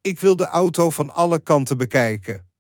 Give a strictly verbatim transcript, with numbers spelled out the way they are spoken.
Ik wil de auto van alle kanten bekijken.